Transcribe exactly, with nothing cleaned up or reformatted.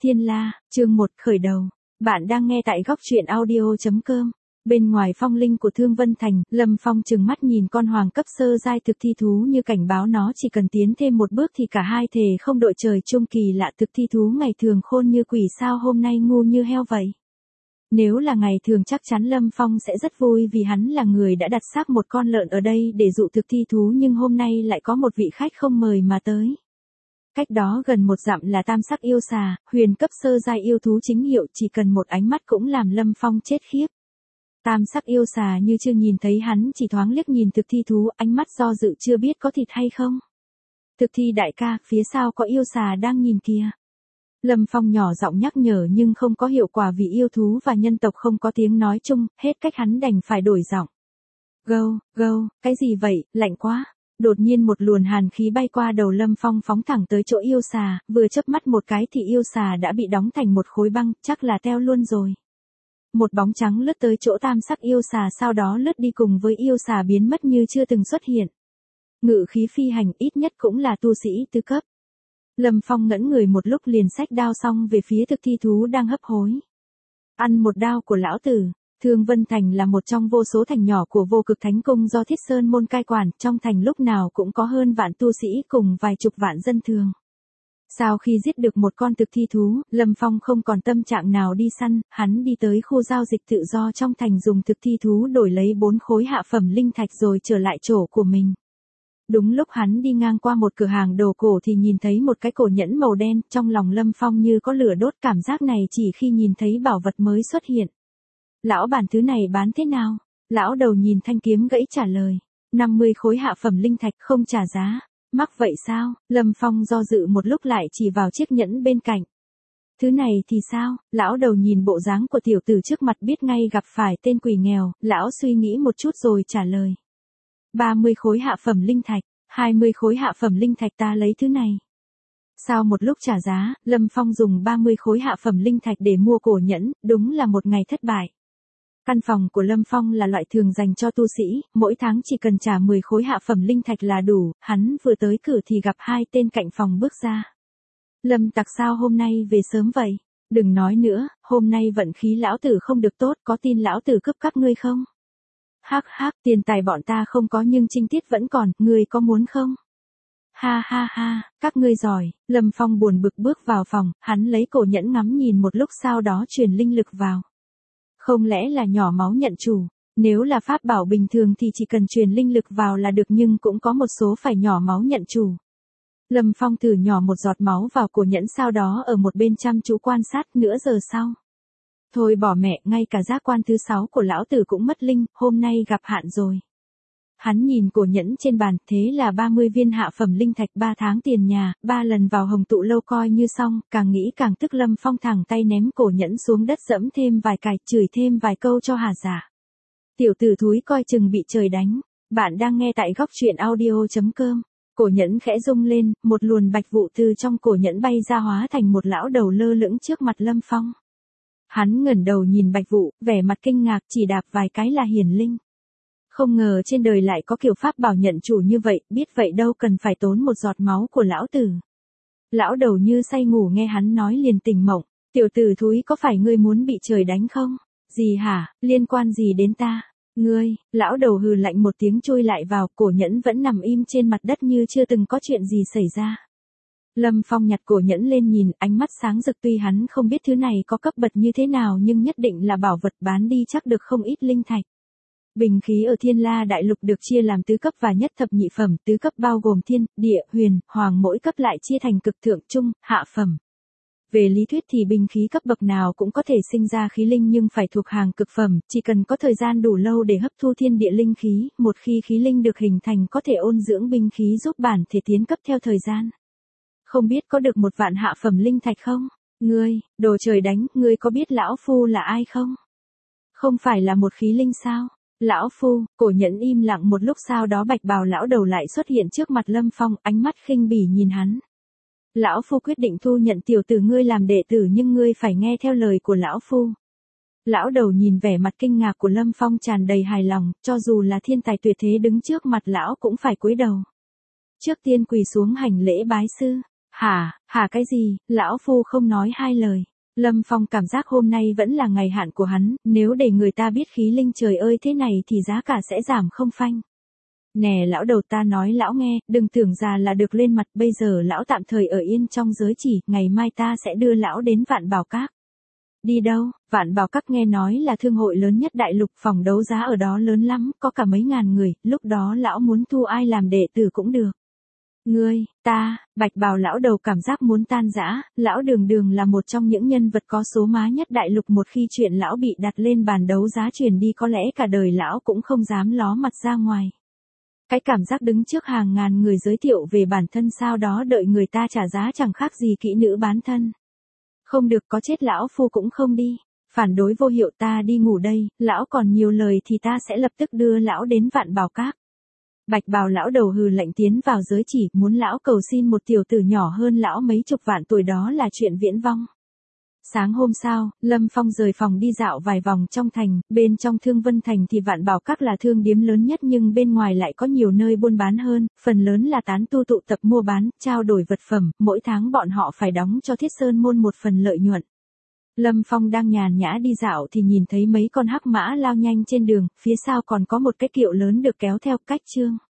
Thiên La, chương một khởi đầu. Bạn đang nghe tại góc truyện audio chấm com. Bên ngoài phong linh của Thương Vân Thành, Lâm Phong trừng mắt nhìn con hoàng cấp sơ giai thực thi thú như cảnh báo nó chỉ cần tiến thêm một bước thì cả hai thể không đội trời chung. Kỳ lạ, thực thi thú ngày thường khôn như quỷ sao hôm nay ngu như heo vậy. Nếu là ngày thường chắc chắn Lâm Phong sẽ rất vui vì hắn là người đã đặt xác một con lợn ở đây để dụ thực thi thú, nhưng hôm nay lại có một vị khách không mời mà tới. Cách đó gần một dặm là tam sắc yêu xà, huyền cấp sơ giai yêu thú chính hiệu, chỉ cần một ánh mắt cũng làm Lâm Phong chết khiếp. Tam sắc yêu xà như chưa nhìn thấy hắn, chỉ thoáng liếc nhìn thực thi thú, ánh mắt do dự chưa biết có thịt hay không. Thực thi đại ca, phía sau có yêu xà đang nhìn kìa. Lâm Phong nhỏ giọng nhắc nhở nhưng không có hiệu quả vì yêu thú và nhân tộc không có tiếng nói chung, hết cách hắn đành phải đổi giọng. Gâu, gâu, cái gì vậy, lạnh quá. Đột nhiên một luồn hàn khí bay qua đầu Lâm Phong phóng thẳng tới chỗ yêu xà, vừa chớp mắt một cái thì yêu xà đã bị đóng thành một khối băng, chắc là teo luôn rồi. Một bóng trắng lướt tới chỗ tam sắc yêu xà, sau đó lướt đi cùng với yêu xà biến mất như chưa từng xuất hiện. Ngự khí phi hành, ít nhất cũng là tu sĩ tứ cấp. Lâm Phong ngẩn người một lúc liền xách đao xong về phía thực thi thú đang hấp hối. Ăn một đao của lão tử. Thương Vân Thành là một trong vô số thành nhỏ của Vô Cực Thánh Cung do Thiết Sơn môn cai quản, trong thành lúc nào cũng có hơn vạn tu sĩ cùng vài chục vạn dân thường. Sau khi giết được một con thực thi thú, Lâm Phong không còn tâm trạng nào đi săn, hắn đi tới khu giao dịch tự do trong thành dùng thực thi thú đổi lấy bốn khối hạ phẩm linh thạch rồi trở lại chỗ của mình. Đúng lúc hắn đi ngang qua một cửa hàng đồ cổ thì nhìn thấy một cái cổ nhẫn màu đen, trong lòng Lâm Phong như có lửa đốt, cảm giác này chỉ khi nhìn thấy bảo vật mới xuất hiện. Lão bản thứ này bán thế nào? Lão đầu nhìn thanh kiếm gãy trả lời. năm mươi khối hạ phẩm linh thạch, không trả giá. Mắc vậy sao? Lâm Phong do dự một lúc lại chỉ vào chiếc nhẫn bên cạnh. Thứ này thì sao? Lão đầu nhìn bộ dáng của tiểu tử trước mặt biết ngay gặp phải tên quỷ nghèo, lão suy nghĩ một chút rồi trả lời. ba mươi khối hạ phẩm linh thạch, hai mươi khối hạ phẩm linh thạch, ta lấy thứ này. Sau một lúc trả giá, Lâm Phong dùng ba mươi khối hạ phẩm linh thạch để mua cổ nhẫn, đúng là một ngày thất bại. Căn phòng của Lâm Phong là loại thường dành cho tu sĩ, mỗi tháng chỉ cần trả mười khối hạ phẩm linh thạch là đủ, hắn vừa tới cửa thì gặp hai tên cạnh phòng bước ra. Lâm tặc, sao hôm nay về sớm vậy? Đừng nói nữa, hôm nay vận khí lão tử không được tốt, có tin lão tử cướp các ngươi không? Hắc hắc, tiền tài bọn ta không có nhưng trinh tiết vẫn còn, ngươi có muốn không? Ha ha ha, các ngươi giỏi. Lâm Phong buồn bực bước vào phòng, hắn lấy cổ nhẫn ngắm nhìn một lúc sau đó truyền linh lực vào. Không lẽ là nhỏ máu nhận chủ? Nếu là pháp bảo bình thường thì chỉ cần truyền linh lực vào là được, nhưng cũng có một số phải nhỏ máu nhận chủ. Lâm Phong thử nhỏ một giọt máu vào cổ nhẫn, sau đó ở một bên chăm chú quan sát. Nửa giờ sau. Thôi bỏ mẹ, ngay cả giác quan thứ sáu của lão tử cũng mất linh, hôm nay gặp hạn rồi. Hắn nhìn cổ nhẫn trên bàn, thế là ba mươi viên hạ phẩm linh thạch, ba tháng tiền nhà, ba lần vào hồng tụ lâu coi như xong, càng nghĩ càng tức. Lâm Phong thẳng tay ném cổ nhẫn xuống đất, dẫm thêm vài cài, chửi thêm vài câu cho hà giả. Tiểu tử thúi coi chừng bị trời đánh. Bạn đang nghe tại góc truyện audio chấm com. Cổ nhẫn khẽ rung lên, một luồn bạch vụ từ trong cổ nhẫn bay ra hóa thành một lão đầu lơ lửng trước mặt Lâm Phong. Hắn ngẩng đầu nhìn bạch vụ, vẻ mặt kinh ngạc, chỉ đạp vài cái là hiển linh. Không ngờ trên đời lại có kiểu pháp bảo nhận chủ như vậy, biết vậy đâu cần phải tốn một giọt máu của lão tử. Lão đầu như say ngủ nghe hắn nói liền tỉnh mộng. Tiểu tử thúi, có phải ngươi muốn bị trời đánh không? Gì hả, liên quan gì đến ta? Ngươi, lão đầu hừ lạnh một tiếng chui lại vào, cổ nhẫn vẫn nằm im trên mặt đất như chưa từng có chuyện gì xảy ra. Lâm Phong nhặt cổ nhẫn lên nhìn, ánh mắt sáng rực, tuy hắn không biết thứ này có cấp bậc như thế nào nhưng nhất định là bảo vật, bán đi chắc được không ít linh thạch. Bình khí ở Thiên La đại lục được chia làm tứ cấp và nhất thập nhị phẩm, tứ cấp bao gồm thiên, địa, huyền, hoàng, mỗi cấp lại chia thành cực thượng, trung, hạ phẩm. Về lý thuyết thì binh khí cấp bậc nào cũng có thể sinh ra khí linh nhưng phải thuộc hàng cực phẩm, chỉ cần có thời gian đủ lâu để hấp thu thiên địa linh khí, một khi khí linh được hình thành có thể ôn dưỡng binh khí giúp bản thể tiến cấp theo thời gian. Không biết có được một vạn hạ phẩm linh thạch không? Ngươi, đồ trời đánh, ngươi có biết lão phu là ai không? Không phải là một khí linh sao? Lão phu, cổ nhẫn im lặng một lúc, sau đó bạch bào lão đầu lại xuất hiện trước mặt Lâm Phong, ánh mắt khinh bỉ nhìn hắn. Lão phu quyết định thu nhận tiểu tử ngươi làm đệ tử, nhưng ngươi phải nghe theo lời của lão phu. Lão đầu nhìn vẻ mặt kinh ngạc của Lâm Phong tràn đầy hài lòng, cho dù là thiên tài tuyệt thế đứng trước mặt lão cũng phải cúi đầu. Trước tiên quỳ xuống hành lễ bái sư. Hả, hả cái gì, lão phu không nói hai lời. Lâm Phong cảm giác hôm nay vẫn là ngày hạn của hắn, nếu để người ta biết khí linh trời ơi thế này thì giá cả sẽ giảm không phanh. Nè lão đầu, ta nói lão nghe, đừng tưởng già là được lên mặt, bây giờ lão tạm thời ở yên trong giới chỉ, ngày mai ta sẽ đưa lão đến Vạn Bảo Các. Đi đâu? Vạn Bảo Các nghe nói là thương hội lớn nhất đại lục, phòng đấu giá ở đó lớn lắm, có cả mấy ngàn người, lúc đó lão muốn thu ai làm đệ tử cũng được. Ngươi, ta, Bạch Bào lão đầu cảm giác muốn tan rã, lão đường đường là một trong những nhân vật có số má nhất đại lục, một khi chuyện lão bị đặt lên bàn đấu giá truyền đi có lẽ cả đời lão cũng không dám ló mặt ra ngoài. Cái cảm giác đứng trước hàng ngàn người giới thiệu về bản thân sau đó đợi người ta trả giá chẳng khác gì kỹ nữ bán thân. Không được, có chết lão phu cũng không đi. Phản đối vô hiệu, ta đi ngủ đây, lão còn nhiều lời thì ta sẽ lập tức đưa lão đến Vạn Bảo Các. Bạch Bào lão đầu hừ lạnh tiến vào giới chỉ, muốn lão cầu xin một tiểu tử nhỏ hơn lão mấy chục vạn tuổi đó là chuyện viễn vông. Sáng hôm sau, Lâm Phong rời phòng đi dạo vài vòng trong thành, bên trong Thương Vân Thành thì Vạn Bảo Các là thương điếm lớn nhất nhưng bên ngoài lại có nhiều nơi buôn bán hơn, phần lớn là tán tu tụ tập mua bán, trao đổi vật phẩm, mỗi tháng bọn họ phải đóng cho Thiết Sơn môn một phần lợi nhuận. Lâm Phong đang nhàn nhã đi dạo thì nhìn thấy mấy con hắc mã lao nhanh trên đường, phía sau còn có một cái kiệu lớn được kéo theo cách trương.